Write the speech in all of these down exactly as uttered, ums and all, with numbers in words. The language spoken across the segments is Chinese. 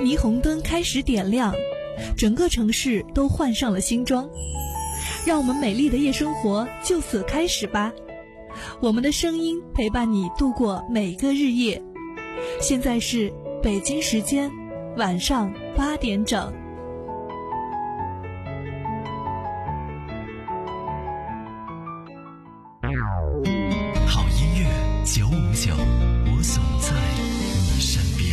霓虹灯开始点亮，整个城市都换上了新装。让我们美丽的夜生活就此开始吧，我们的声音陪伴你度过每个日夜。现在是北京时间晚上八点整。 好音乐九五九，我总在你身边。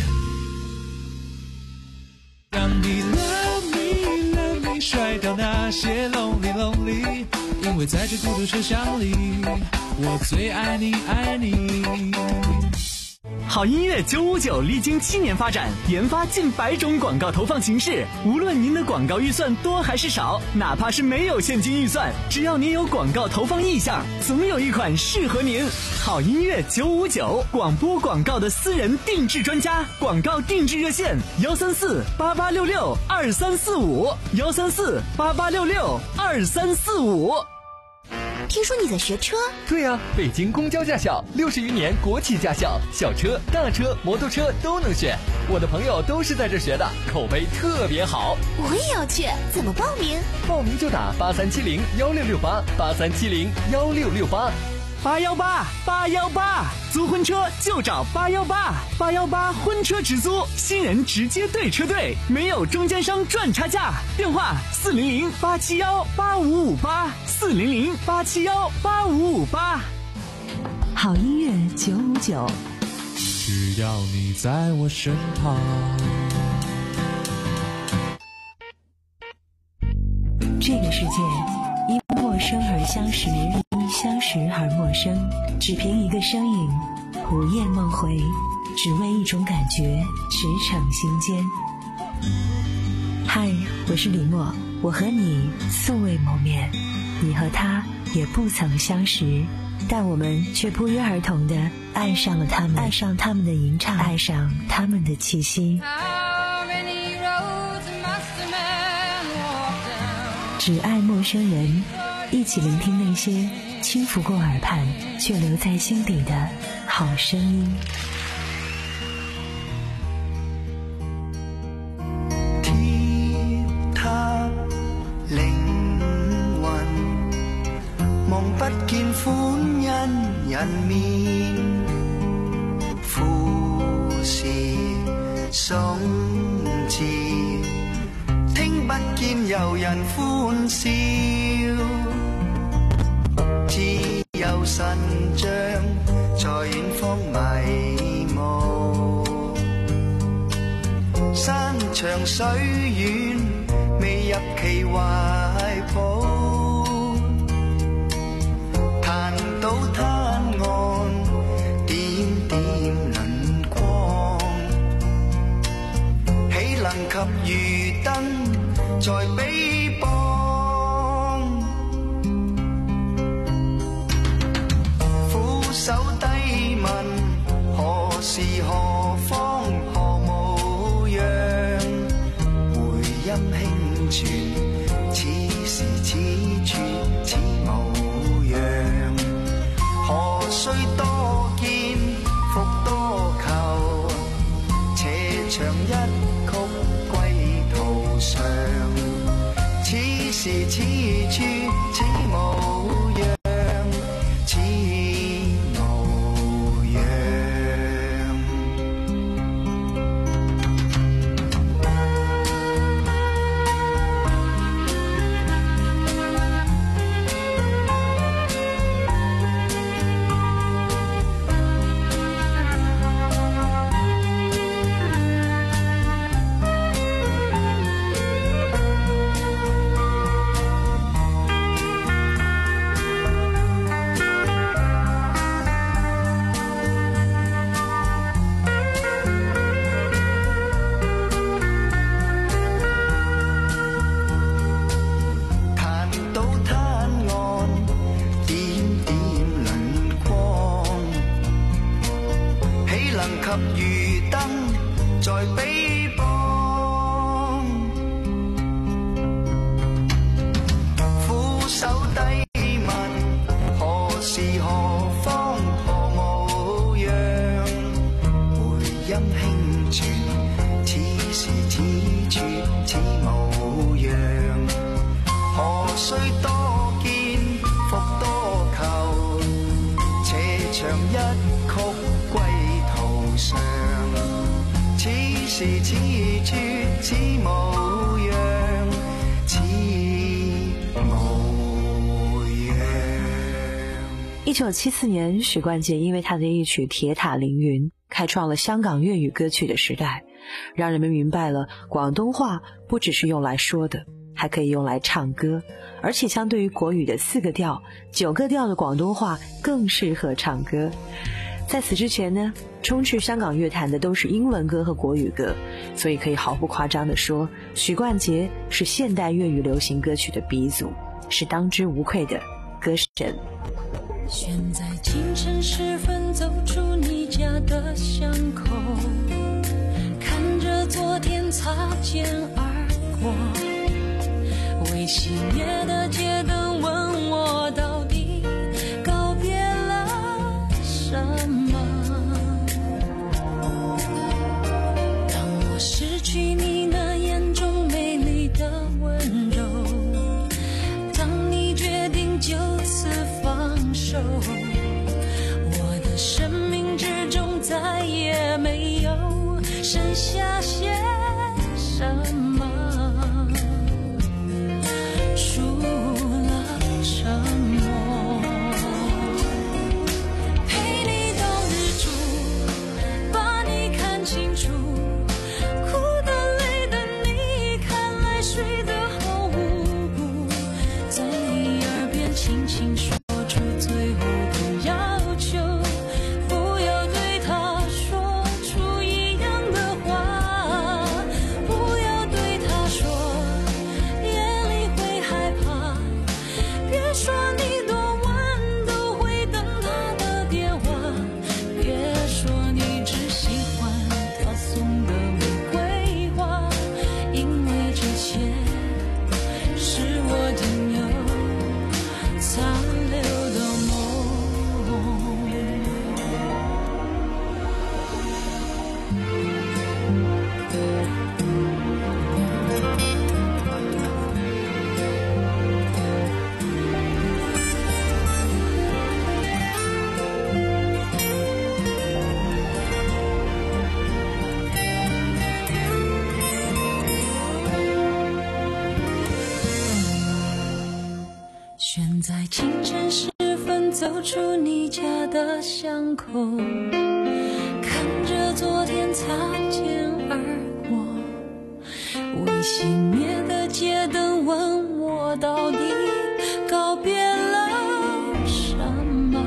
当你 love me love me 甩掉那些 lonely lonely， 因为在这孤独车厢里，我最爱你爱你。 好音乐九五九历经七年发展，研发近百种广告投放形式。无论您的广告预算多还是少，哪怕是没有现金预算，只要您有广告投放意向，总有一款适合您。好音乐九五九，广播广告的私人定制专家，广告定制热线幺三四八八六六二三四五幺三四八八六六二三四五。 听说你在学车？ 对呀、啊，北京公交驾校，六十余年国企驾校，小车、大车、摩托车都能选。我的朋友都是在这学的，口碑特别好。 我也要去，怎么报名？ 报名就打八三七零幺六六八八三七零幺六六八。 八幺八八幺八，租婚车就找八幺八八幺八婚车直租，新人直接对车队，没有中间商赚差价。电话四零零八七幺八五五八四零零八七幺八五五八。 好音乐九五九， 只要你在我身旁。 这个世界因陌生而相识，因相识而陌生，只凭一个声音，午夜梦回，只为一种感觉，驰骋心间。嗨，我是李默，我和你素未谋面，你和他也不曾相识，但我们却不约而同地爱上了他们，爱上他们的吟唱，爱上他们的气息。只爱陌生人，一起聆听那些轻拂过耳畔却留在心底的好声音。 鐵塔靈魂望不見歡欣人面，富士送字聽不見遊人歡笑，自由神像在遠方迷霧，山長水遠未入其懷抱，彈到灘岸點點輪光，豈能及漁燈在彼邦？俯首低問何時何方何模樣，回音輕傳此時此處此模樣，何須多見復多求，斜長一曲歸途上，此時此處此模樣，此模樣。 需多见复多求，斜长一曲归途上，此时此处此模样，此模样。 一九七四年，许冠杰因为他的一曲《铁塔凌云》开创了香港粤语歌曲的时代，让人们明白了广东话不只是用来说的，还可以用来唱歌，而且相对于国语的四个调，九个调的广东话更适合唱歌。在此之前呢，充斥香港乐坛的都是英文歌和国语歌，所以可以毫不夸张地说，许冠杰是现代粤语流行歌曲的鼻祖，是当之无愧的歌神。 选在清晨时分走出你家的巷口，看着昨天擦肩而过，未熄灭的街灯问我到底告别了什么。当我失去你那眼中美丽的温柔，当你决定就此放手，我的生命之中再也没有剩下些什么，除了沉默。陪你到日出，把你看清楚，哭的累的你，看来睡得好无辜，在你耳边轻轻说出最后的要求，不要对他说出一样的话，不要对他说夜里会害怕，别说你多晚都会等他的电话，别说你只喜欢他送的玫瑰花，因为这些是我仅有残留的梦。选在清晨时分走出你家的巷口，看着昨天擦肩而过，未熄灭的街灯问我到底告别了什么。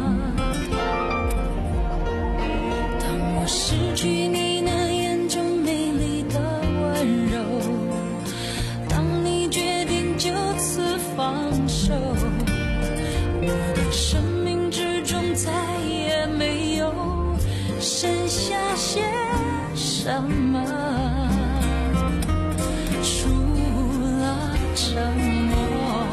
当我失去你那眼中美丽的温柔，当你决定就此放手，我的生命之中再也没有剩下些什么，除了沉默。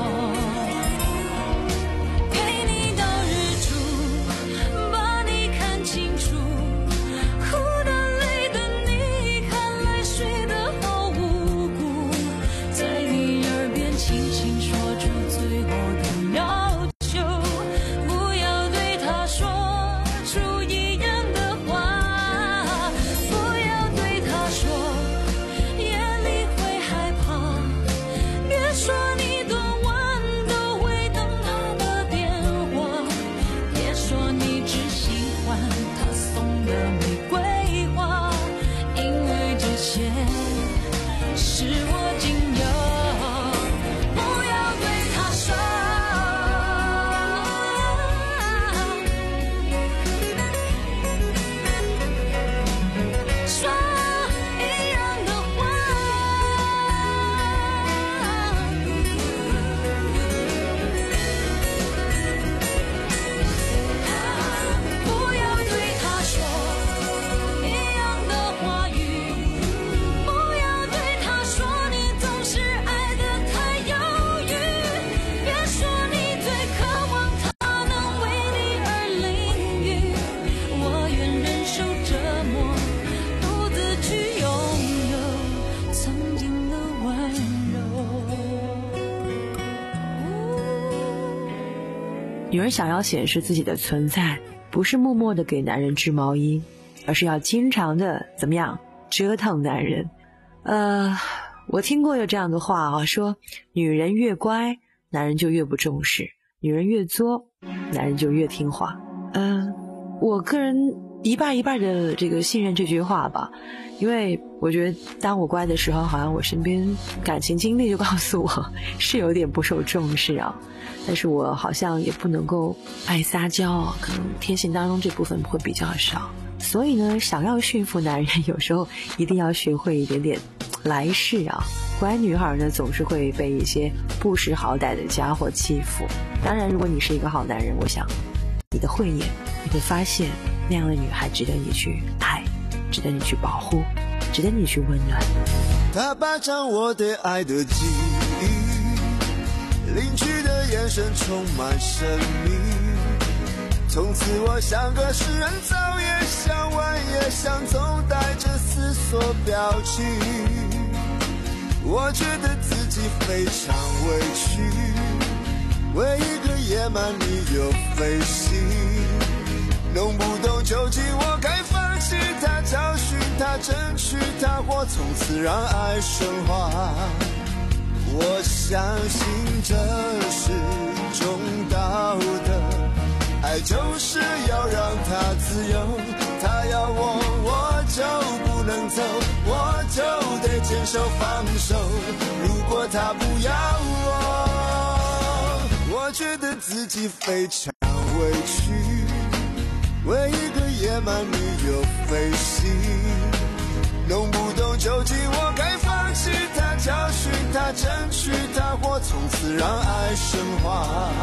女人想要显示自己的存在，不是默默的给男人织毛衣，而是要经常的怎么样折腾男人。呃，我听过有这样的话啊，说女人越乖，男人就越不重视；女人越作，男人就越听话。嗯、呃，我个人一半一半的这个信任这句话吧，因为我觉得当我乖的时候，好像我身边感情经历就告诉我是有点不受重视啊。但是我好像也不能够爱撒娇啊，可能天性当中这部分会比较少。所以呢，想要驯服男人，有时候一定要学会一点点来势啊。乖女孩呢，总是会被一些不识好歹的家伙欺负。当然，如果你是一个好男人，我想你的慧眼，你会发现那样的女孩值得你去爱，值得你去保护，值得你去温暖。 他霸占我对爱的记忆，领取的眼神充满神秘，从此我像个诗人，早也想晚也想，总带着思索表情。我觉得自己非常委屈，为一个野蛮女友费心，弄不懂究竟我该放弃他，教训他，争取他，或从此让爱升华。我相信这是种道德，爱就是要让他自由，他要我我就不能走，我就得坚守放手。如果他不要我，我觉得自己非常委屈，为一个野蛮女友费心，弄不懂究竟我该放弃他，教训他，争取他，或从此让爱升华。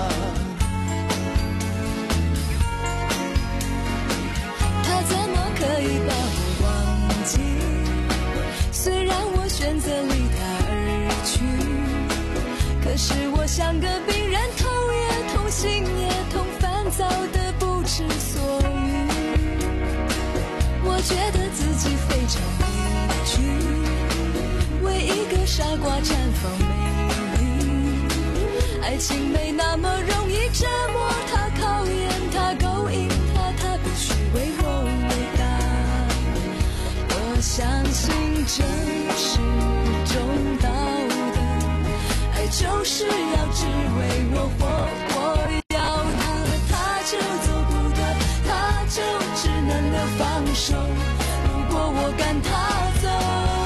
他怎么可以把我忘记？虽然我选择离他而去，可是我像个病人，头也痛，心也痛，烦躁的不知所云。我觉得自己非常委屈，为一个傻瓜绽放美丽。爱情没那么容易，折磨他，考验他，勾引他，他必须为我伟大。我相信这是种道德，爱就是要只为我活。我要他，他就做不得，他就只能了放手。如果我赶他走，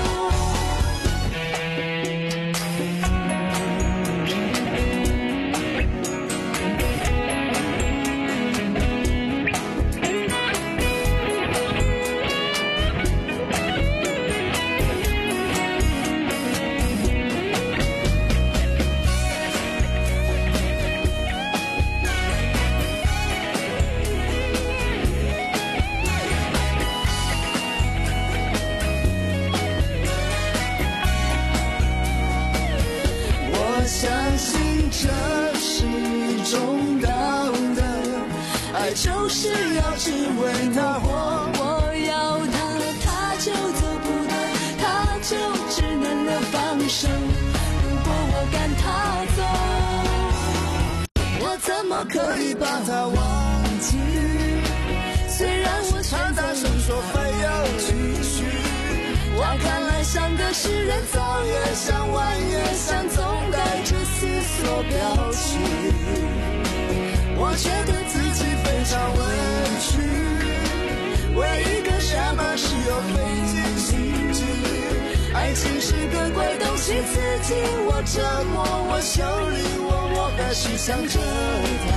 相信这是种道德，爱就是要只为他活。 我要他，他就做不得，他就只能了放手。如果我赶他走，我怎么可以把他忘记？虽然我选择声说非要继续， 他看来像个诗人，早也想晚也想，总带着思索表情。 我觉得自己非常委屈，为一个傻马士又费尽心机。爱情是个怪东西，刺激我，折磨我，修理我，我还是想着他，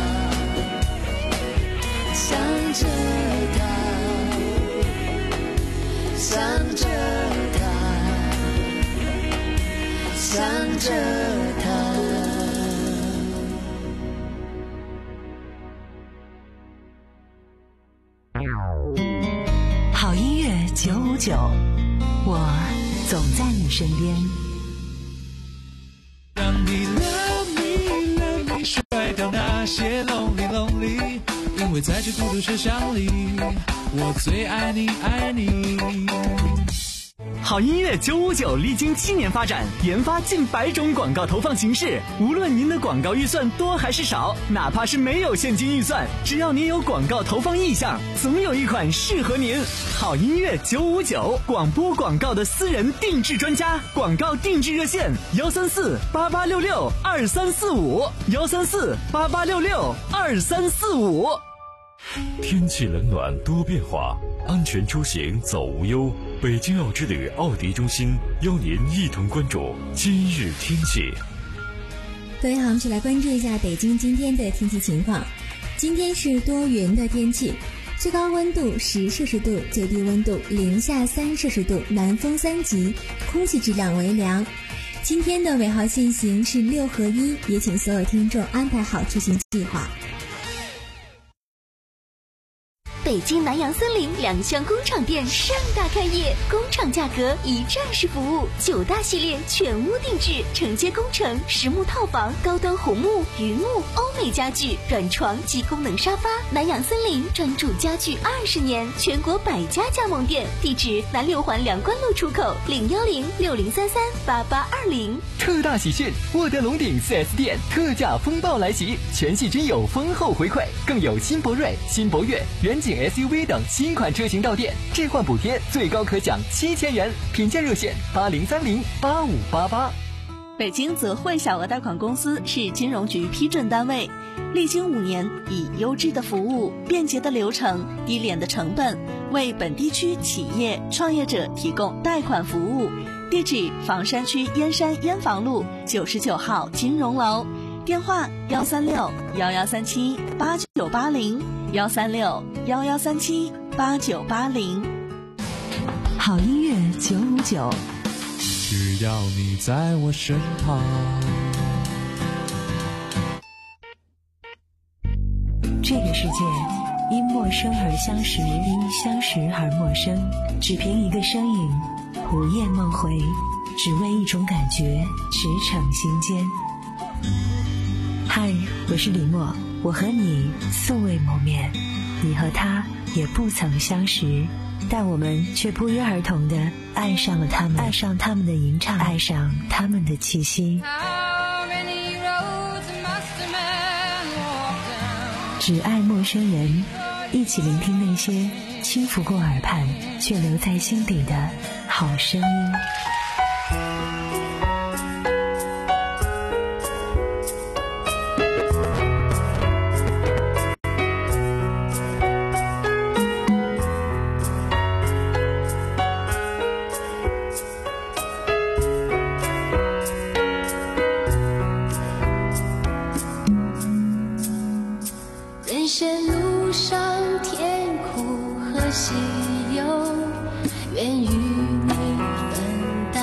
想着他，想着他，想着他。 好音乐九五九，我总在你身边。 让你 love me love me 甩掉那些 lonely lonely， 因为在这孤独车厢里，我最爱你爱你。 好音乐九五九历经七年发展，研发近百种广告投放形式。无论您的广告预算多还是少，哪怕是没有现金预算，只要您有广告投放意向，总有一款适合您。好音乐九五九，广播广告的私人定制专家，广告定制热线：幺三四八八六六二三四五，幺三四八八六六二三四五。 天气冷暖多变化，安全出行走无忧。北京奥之旅奥迪中心邀您一同关注今日天气。 各位好，我们一起来关注一下北京今天的天气情况。今天是多云的天气，最高温度十摄氏度，最低温度零下三摄氏度，南风三级，空气质量为良。今天的尾号限行是六合一，也请所有听众安排好出行计划。 北京南洋森林两厢工厂店盛大开业，工厂价格一站式服务，九大系列全屋定制，承接工程、实木套房、高端红木、榆木、欧美家具、软床及功能沙发。南洋森林专注家具二十年，全国百家加盟店，地址南六环梁关路出口，零幺零六零三三八八二零。 特大喜讯，沃德龙鼎 四 S 店特价风暴来袭，全系均有丰厚回馈，更有新博瑞、新博越、远景 S U V 等新款车型到店，置换补贴最高可享七千元，品鉴热线八零三零八五八八。 北京泽汇小额贷款公司是金融局批准单位，历经五年，以优质的服务、便捷的流程、低廉的成本，为本地区企业创业者提供贷款服务。地址：房山区燕山燕房路九十九号金融楼，电话：幺三六幺幺三七八九八零，幺三六幺幺三七八九八零。 好音乐九五九， 只要你在我身旁。 这个世界因陌生而相识，因相识而陌生，只凭一个身影，午夜梦回，只为一种感觉驰骋心间。嗨，我是李默，我和你素未谋面，你和他也不曾相识，但我们却不约而同地爱上了他们，爱上他们的吟唱，爱上他们的气息。只爱陌生人，一起聆听那些轻拂过耳畔却留在心底的好声音。 人生路上甜苦和喜忧，愿与你分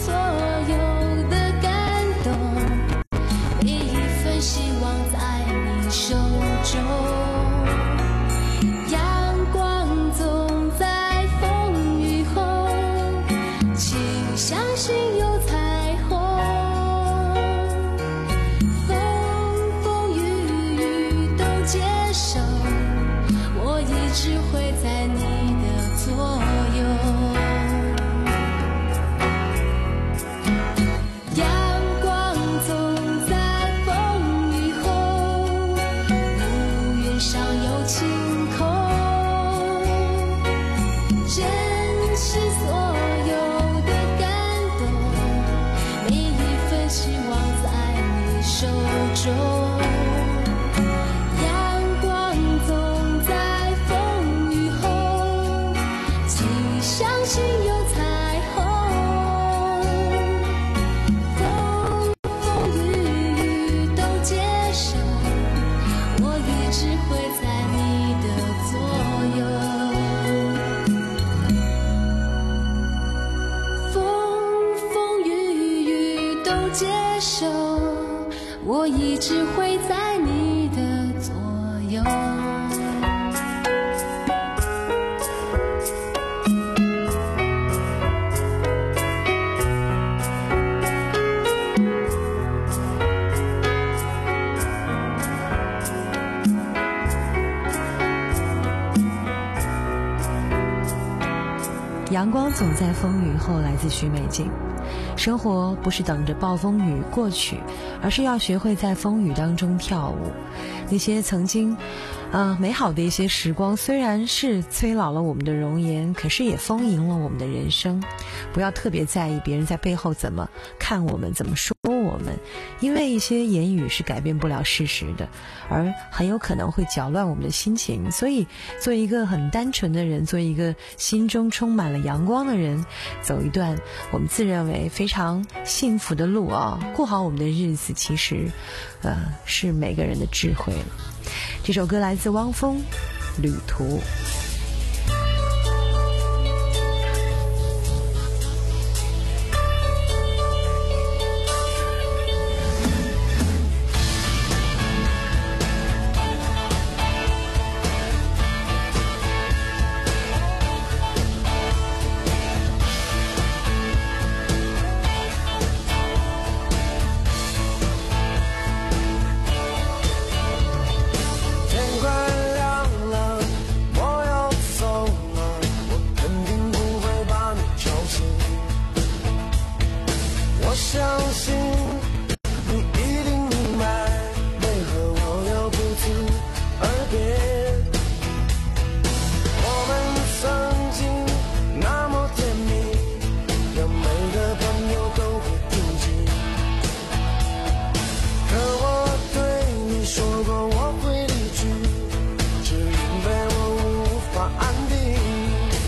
所有的感动，每一份希望在你手中。阳光总在风雨后，请相信有彩虹。风风雨雨都接受，我一直会在你的左右。阳光总在风雨后，乌云上有晴空。珍惜所有的感动，每一份希望在你手中。我一直会在你的左右。 阳光总在风雨后，来自许美静。生活不是等着暴风雨过去，而是要学会在风雨当中跳舞。那些曾经呃，美好的一些时光，虽然是催老了我们的容颜，可是也丰盈了我们的人生。不要特别在意别人在背后怎么看我们，怎么说我们，因为一些言语是改变不了事实的，而很有可能会搅乱我们的心情。所以做一个很单纯的人，做一个心中充满了阳光的人，走一段我们自认为非常幸福的路啊，过好我们的日子，其实呃是每个人的智慧了。这首歌来自汪峰，《旅途》。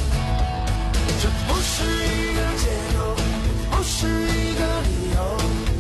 是一个借口，不是一个理由。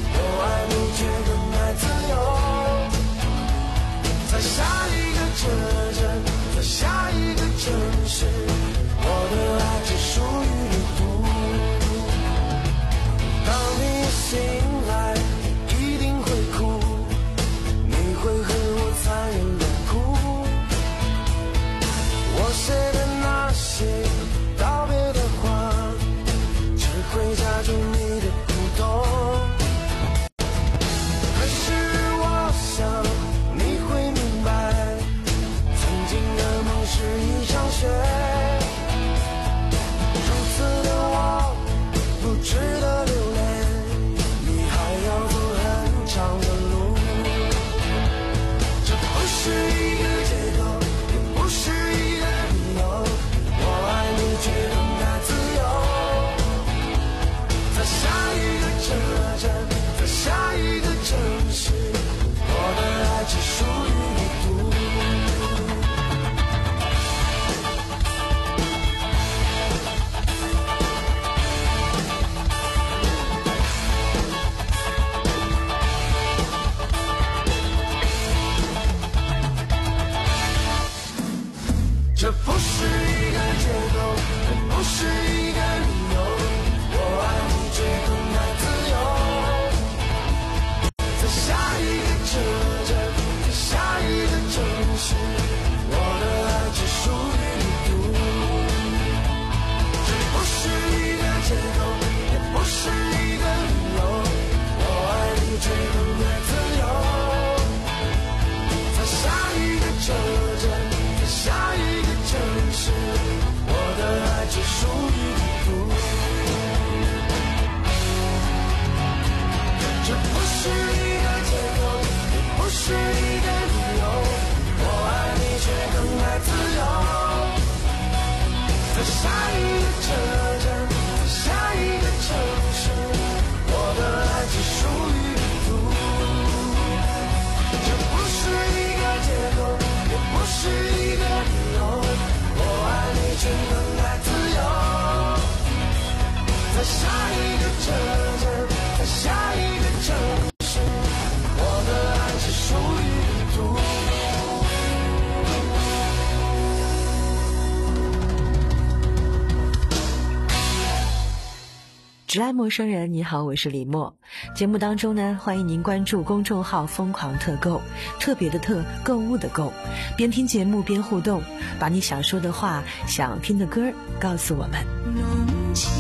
只爱陌生人，你好，我是李默。节目当中呢，欢迎您关注公众号疯狂特购，特别的特，购物的购，边听节目边互动，把你想说的话，想听的歌告诉我们。 浓情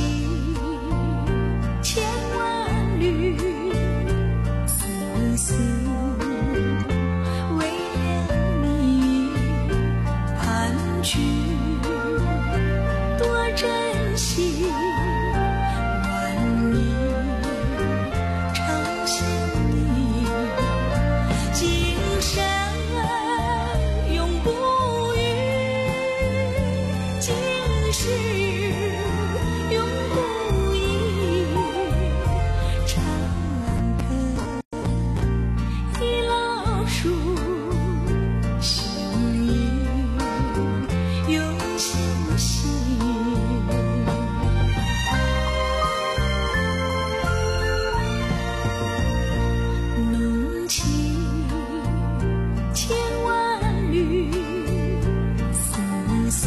千万缕，丝丝为了你盘踞，多珍惜万里常想你，今生永不渝，今世永不移，长安客一老树，心意永相惜。浓情千万缕，丝丝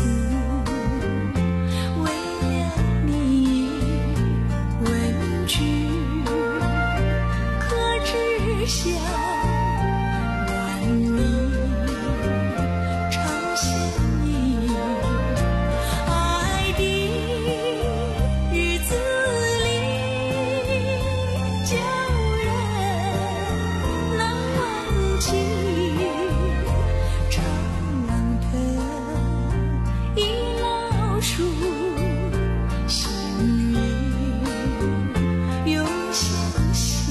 为了你问句，可知晓万里常想你，爱的日子里叫人难忘记，长安客一老树，心意永相惜。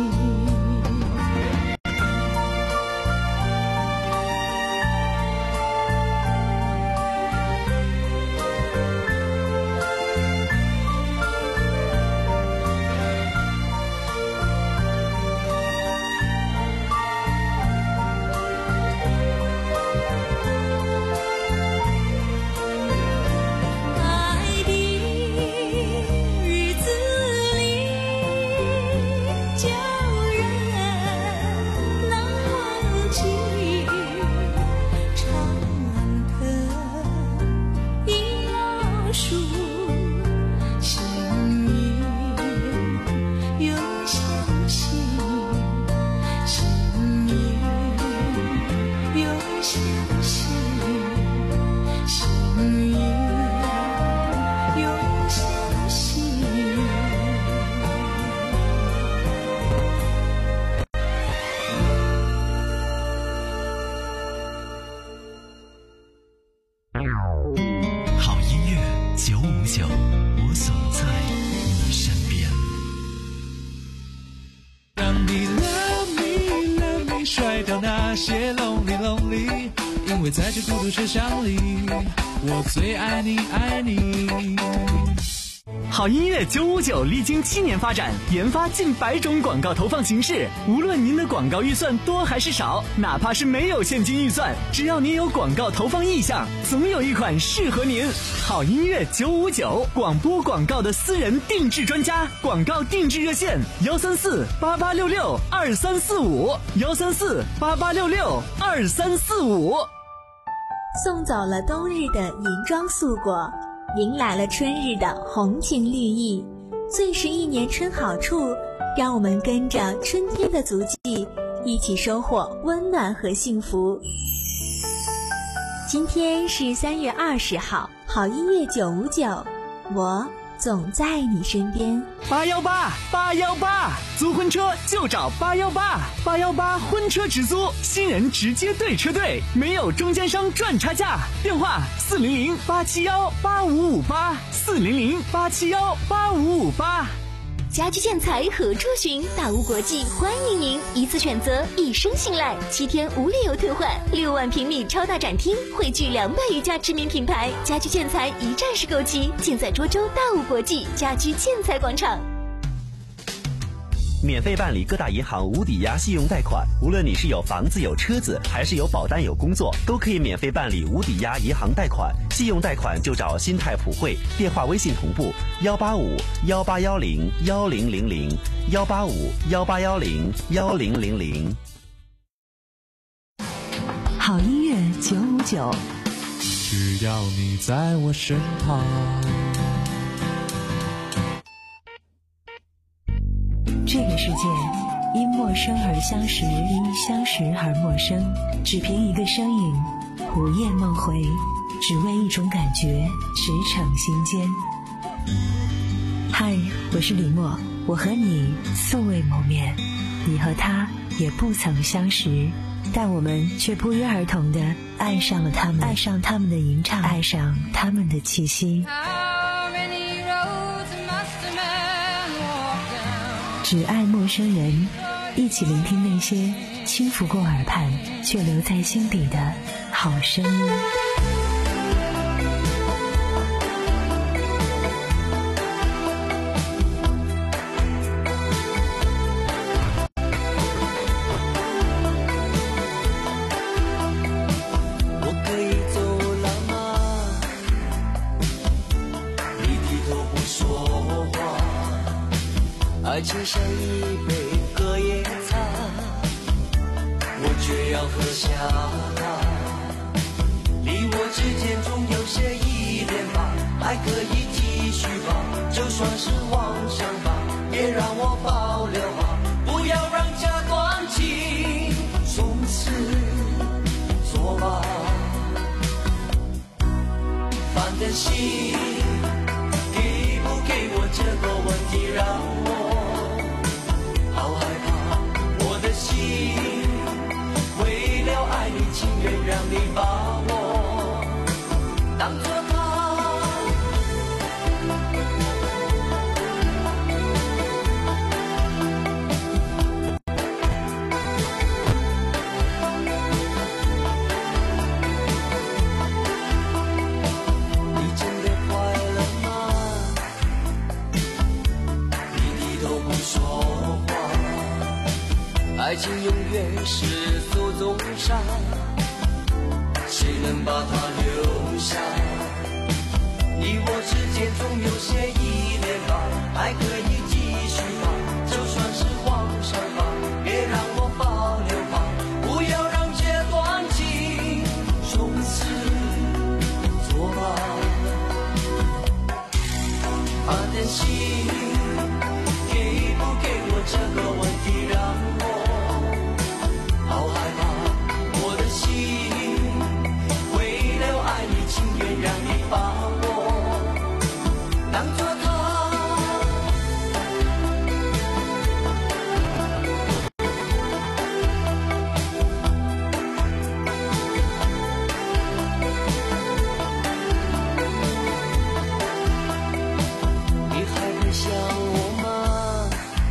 爱的日子里叫人难忘记，长安客一老树，心意永相惜，心意永相惜，心意永相惜。 好音乐九五九，我总在你身边。 让你 love me love me 甩掉那些 lonely lonely， 因为在这孤独车厢里，我最爱你爱你。 好音乐九五九历经七年发展，研发近百种广告投放形式。无论您的广告预算多还是少，哪怕是没有现金预算，只要您有广告投放意向，总有一款适合您。好音乐九五九，广播广告的私人定制专家，广告定制热线幺三四八八六六二三四五幺三四八八六六二三四五。 送走了冬日的银装素裹，迎来了春日的红情绿意。最是一年春好处，让我们跟着春天的足迹，一起收获温暖和幸福。今天是三月二十号，好音乐九五九，我总在你身边。 八幺八八幺八，租婚车就找八幺八，八幺八婚车直租，新人直接对车队，没有中间商赚差价。电话四零零八七幺八五五八，四零零八七幺八五五八。 家居建材何处寻？大屋国际欢迎您，一次选择，一生信赖，七天无理由退换，六万平米超大展厅，汇聚两百余家知名品牌，家居建材一站式购齐，尽在涿州大屋国际家居建材广场。 免费办理各大银行无抵押信用贷款，无论你是有房子有车子，还是有保单有工作，都可以免费办理无抵押银行贷款。信用贷款就找新泰普惠，电话微信同步幺八五幺八幺零幺零零零幺八五幺八幺零幺零零零。 好音乐九五九， 只要你在我身旁。 这个世界因陌生而相识，因相识而陌生，只凭一个身影，午夜梦回，只为一种感觉，驰骋心间。嗨，我是李默，我和你素未谋面，你和他也不曾相识，但我们却不约而同地爱上了他们，爱上他们的吟唱，爱上他们的气息。只爱陌生人，一起聆听那些轻拂过耳畔却留在心底的好声音。 爱情像一杯隔夜茶，我却要喝下它。你我之间总有些依恋吧，还可以继续吧，就算是妄想吧，也让我保留吧，不要让这段情从此作罢。反正心给不给我这个问题让我为了爱你，情愿让你把我当作你真的快乐吗？你低头不说话，爱情永远是诉衷伤，谁能把它留下？你我之间总有些依恋吧，还可以继续吧，就算是妄想吧，别让我保留吧，不要让这段情从此作罢。反正心给不给我这个问题让我好害怕，我的心为了爱你，情愿让你把我当作他。你还会想我吗？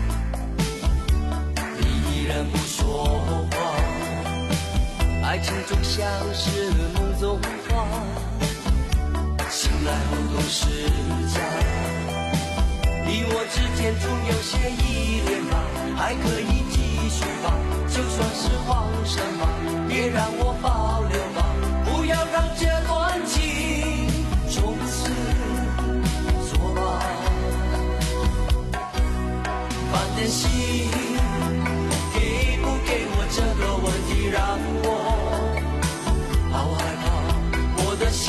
你依然不说话，爱情总像是梦中花，醒来后都是假。你我之间总有些依恋吧，还可以继续吧，就算是妄想吧，别让我保留吧，不要让这段情从此作罢。反正心给不给我这个问题让我好害怕，我的心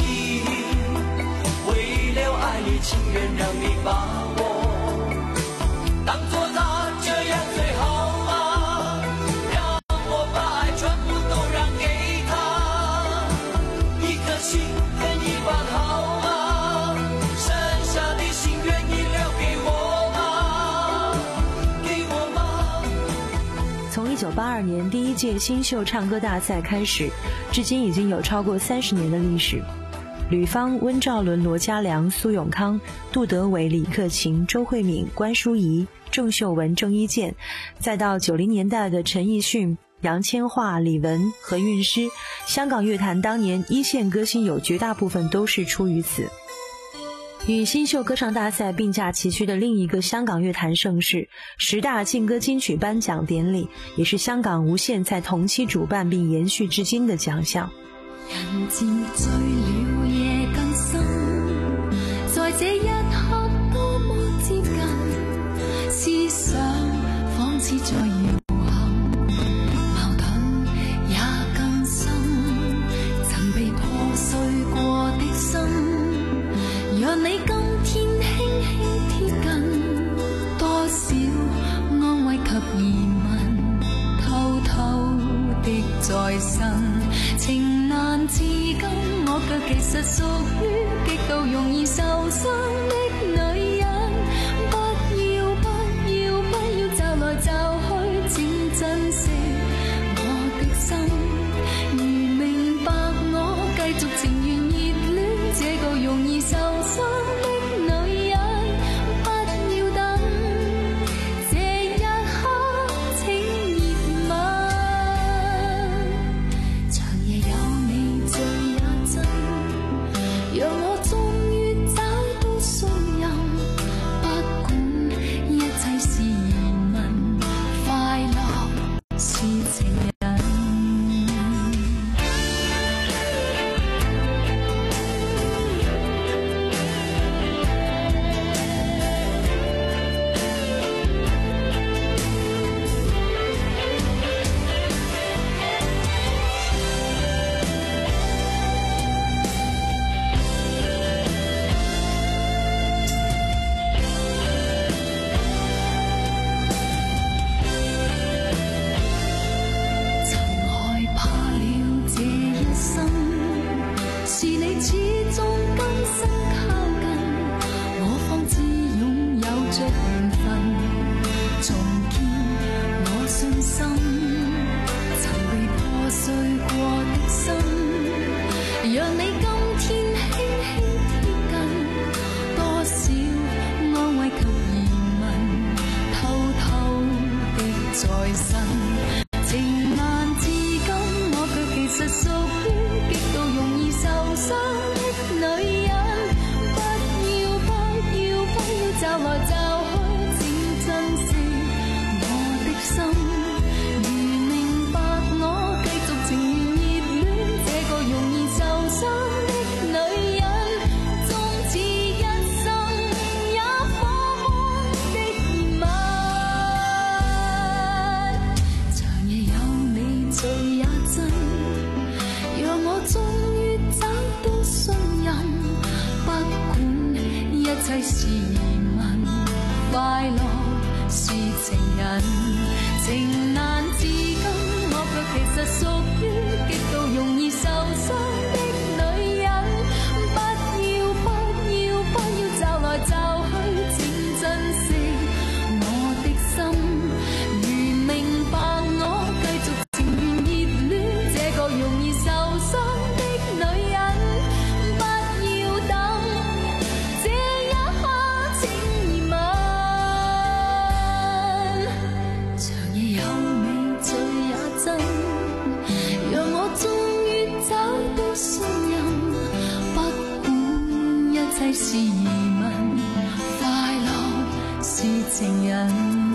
为了爱你，情愿让你把我当作他，这样最好吗？让我把爱全部都让给他，一颗心跟一半好吗？剩下的心愿意留给我吗？给我吗？ 从一九八二年第一届新秀唱歌大赛开始，至今已经有超过三十年的历史。吕方、温兆伦、罗嘉良、苏永康、杜德伟、李克勤、周慧敏、关淑怡、郑秀文、郑伊健，再到九零年代的陈奕迅、杨千嬅、李玟、何韵诗，香港乐坛当年一线歌星有绝大部分都是出于此。与新秀歌唱大赛并驾齐驱的另一个香港乐坛盛事十大劲歌金曲颁奖典礼，也是香港无线在同期主办并延续至今的奖项。 人漸醉了夜更深，在這一刻多麼接近，思想仿似在搖撼，矛盾也更深，曾被破碎過的心，讓你今天輕輕貼近，多少在身。情難自禁，我卻其實屬於極度容易受傷的女人。不要不要不要找來找去，請珍惜我的心。如明白我繼續情願熱戀這個容易受傷的女人，不要等這一刻請熱吻。長夜有你醉也真，讓我終於找到信任。不管一切是疑問，快樂是情人。是疑問，快樂是情人。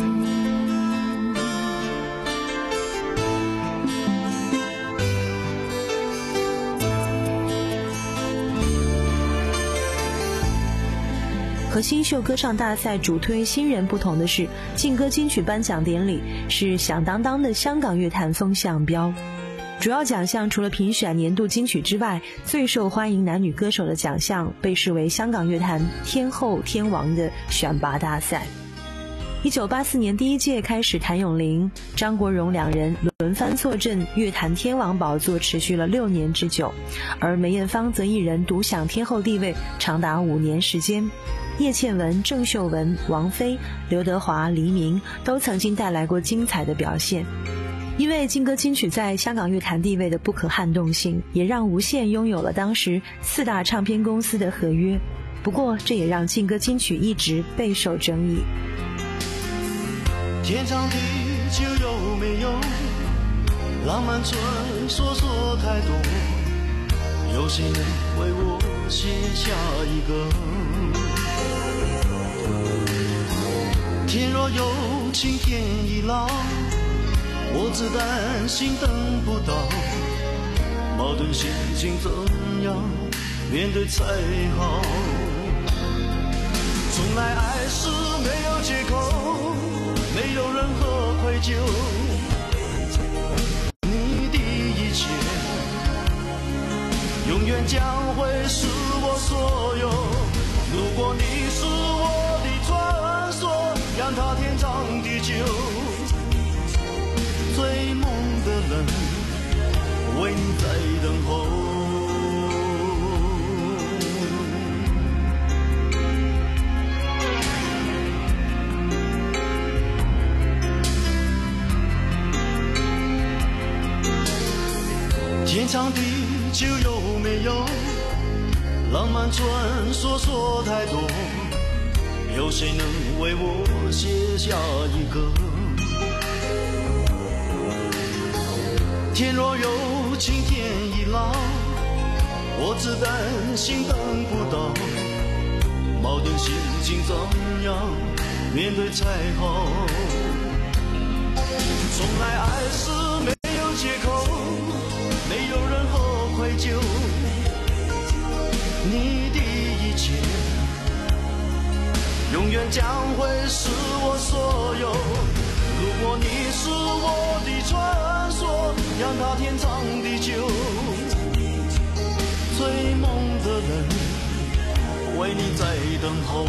和新秀歌唱大赛主推新人不同的是，劲歌金曲颁奖典礼是响当当的香港乐坛风向标。主要奖项除了评选年度金曲之外，最受欢迎男女歌手的奖项被视为香港乐坛天后天王的选拔大赛。一九八四年第一届开始，谭咏麟、张国荣两人轮番坐镇乐坛天王宝座，持续了六年之久，而梅艳芳则一人独享天后地位长达五年时间。叶倩文、郑秀文、王菲、刘德华、黎明都曾经带来过精彩的表现。因为劲歌金曲在香港乐坛地位的不可撼动性，也让无线拥有了当时四大唱片公司的合约。不过这也让劲歌金曲一直备受争议。 天长地久有没有浪漫传说说太多，有谁能为我写下一个？天若有情天亦老，我只担心等不到，矛盾心情怎样面对才好？从来爱是没有借口，没有任何愧疚，你的一切永远将会是我所有。如果你是我的传说，让它天长地久。追梦的人为你在等候。天长地久有没有浪漫传说说太多？有谁能为我写下一个？天若有情天亦老，我只担心等不到，矛盾心情怎样面对才好？从来爱是没有借口，没有任何愧疚，你的一切永远将会是我所有。如果你是我的传说，让它天长地久。追梦的人为你在等候。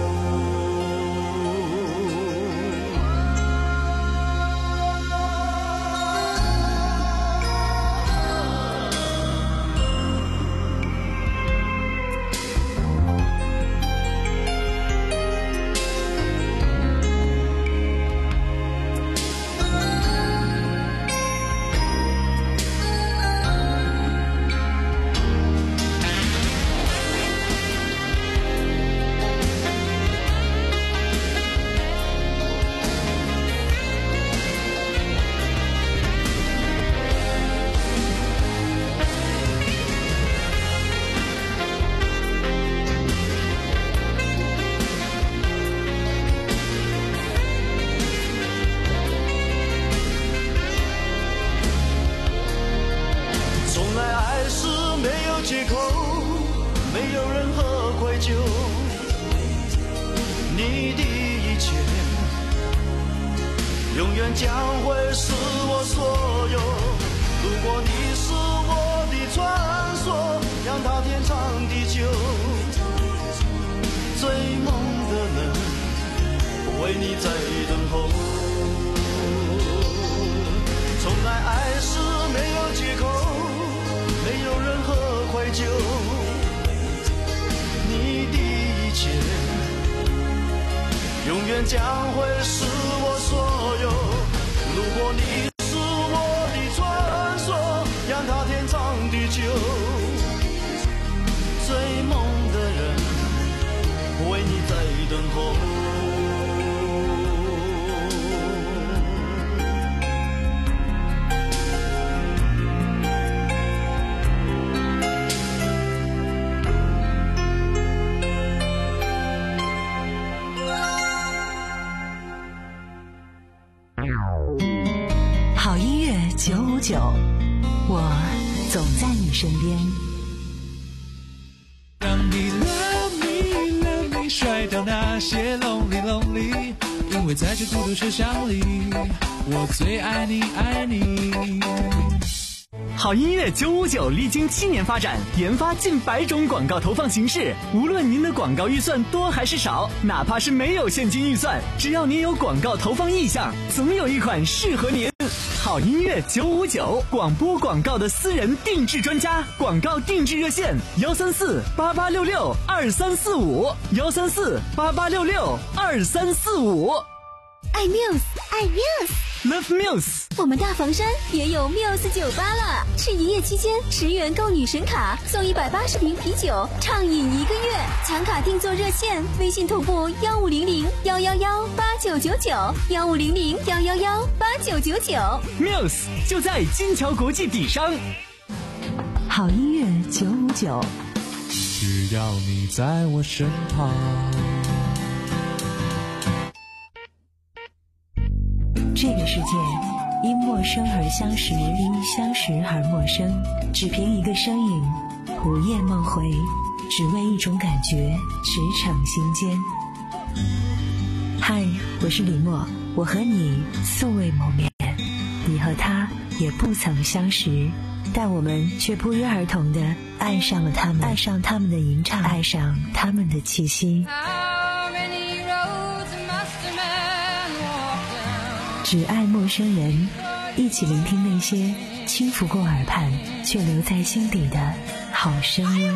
借口，没有任何愧疚，你的一切永远将会是我所有。如果你是我的传说，让它天长地久。追梦的人为你在等候。从来爱是没有借口，没有任何愧疚，你的一切永远将会是我所有。如果你是我的传说，让它天长地久。追梦的人为你在等候。 好音乐九五九，我总在你身边。 让你 love me love me 甩掉那些 lonely lonely， 因为在这孤独车厢里，我最爱你爱你。 好音乐九五九历经七年发展，研发近百种广告投放形式。无论您的广告预算多还是少，哪怕是没有现金预算，只要您有广告投放意向，总有一款适合您。好音乐九五九，广播广告的私人定制专家，广告定制热线幺三四八八六六二三四五幺三四八八六六二三四五。 爱 Muse， 爱 Muse。Love Muse， 我们大房山也有 Muse 酒吧了，是一夜期间十元购女神卡送一百八十瓶啤酒，畅饮一个月。抢卡定做热线，微信同步幺五零零幺幺幺八九九九幺五零零幺幺幺八九九九。 Muse 就在金桥国际底商。 好音乐九五九， 只要你在我身旁。 这个世界因陌生而相识，因相识而陌生，只凭一个身影，午夜梦回，只为一种感觉，驰骋心间。嗨，我是李默，我和你素未谋面，你和他也不曾相识，但我们却不约而同地爱上了他们，爱上他们的吟唱，爱上他们的气息。只爱陌生人，一起聆听那些轻拂过耳畔却留在心底的好声音。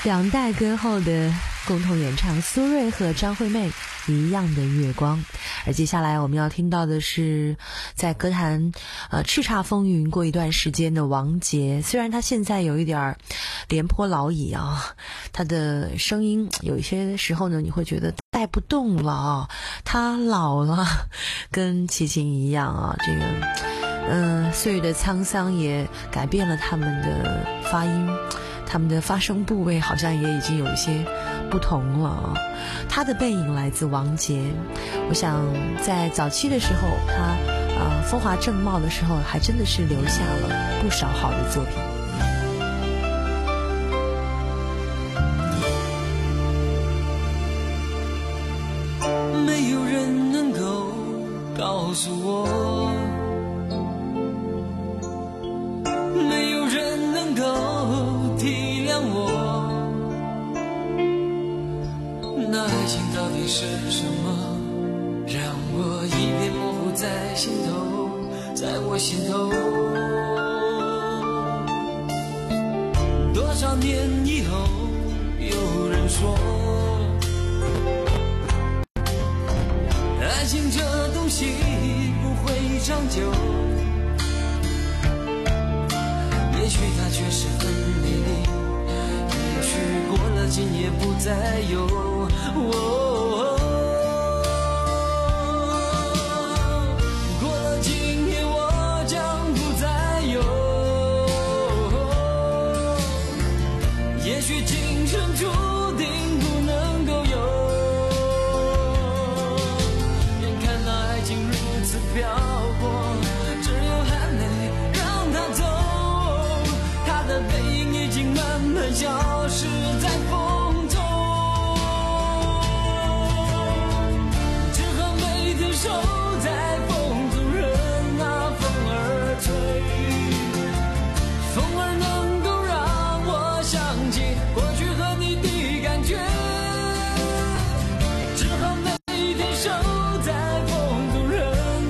两代歌后的共同演唱，苏芮和张惠妹一样的月光。而接下来我们要听到的是在歌坛呃叱咤风云过一段时间的王杰，虽然他现在有一点廉颇老矣啊，他的声音有一些时候呢你会觉得带不动了啊，他老了，跟齐秦一样啊，这个嗯、呃、岁月的沧桑也改变了他们的发音，他们的发声部位好像也已经有一些不同了。他的背影来自王杰，我想在早期的时候他呃风华正茂的时候还真的是留下了不少好的作品。 没有人能够告诉我，没有人能够体谅我，那爱情到底是什么，让我一片模糊在心头，在我心头。多少年以后有人说，爱情这东西不会长久，也许它确实很美丽，也许过了今夜不再有、哦、过了今夜我将不再有，也许今生注定不能够有，漂泊，只有含泪让它走，它的背影已经慢慢消失在风中，只好每天守在风中，任那风儿吹，风儿能够让我想起过去和你的感觉，只好每天守在风中，任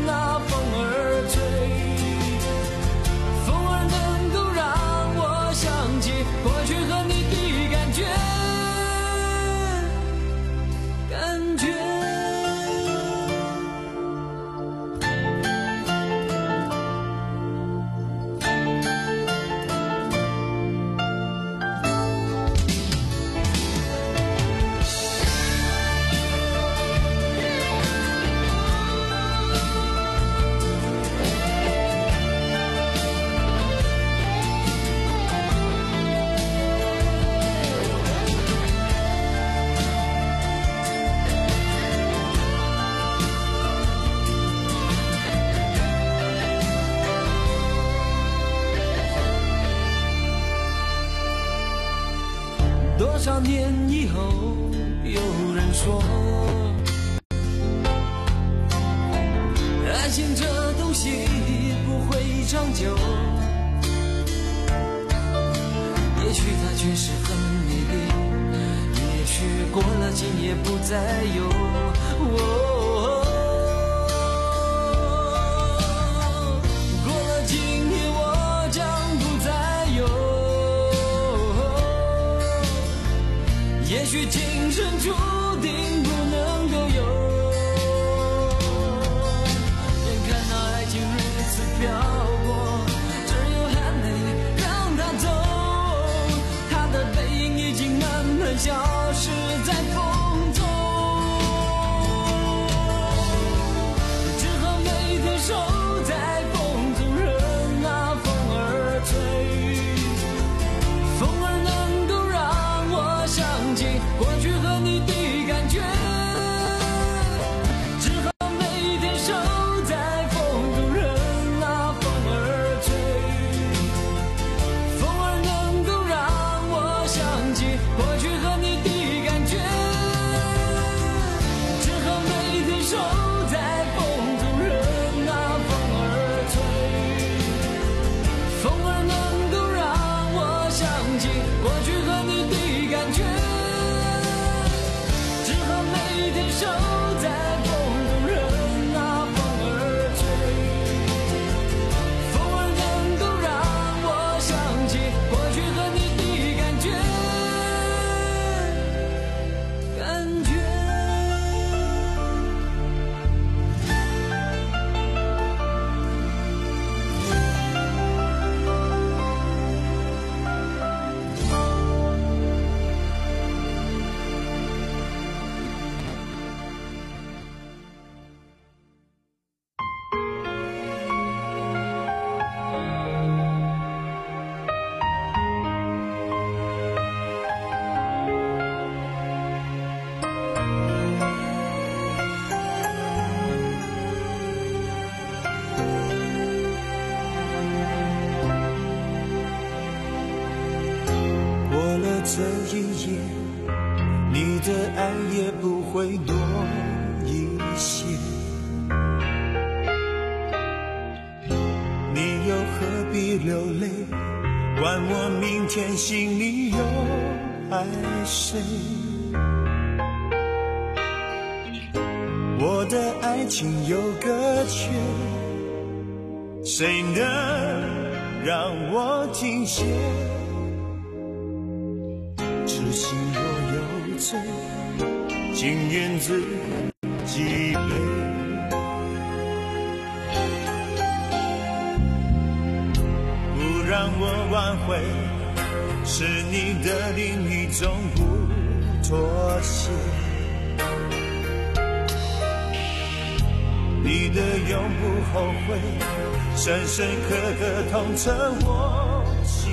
过去和你的感觉，感觉。多少年以后有人说，爱情这东西不会长久，也许它确实很美丽，也许过了今夜不再有、哦、过了今夜我将不再有，也许今生注定不能够有，眼看那爱情如此漂泊，只有含泪让它走，它的背影已经慢慢消失在风中，只好每天守在风中，任那风儿吹，风儿能够让我想起过去和你的感觉，只好每天守在风中，任那风儿吹，风儿能够让我想起过去和你的感觉，只好每天守在风中，任那风儿吹，风儿能够让我想起过去和你的感觉，只好每天守在风中，任那风儿吹，风儿能够让我想起过去和你的感觉。 你的爱也不会多一些。你又何必流泪，管我明天心里有爱谁。我的爱情有个缺，谁能让我停歇？痴心若有罪，情愿自己背。不让我挽回，是你的另一种不妥协。你的永不后悔，深深刻刻痛彻我心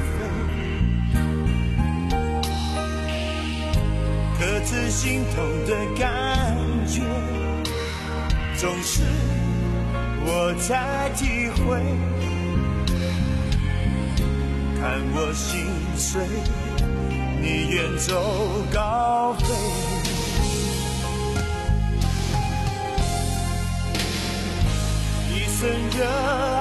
扉。可知心痛的感觉，总是我在体会。看我心碎，你远走高飞。一生热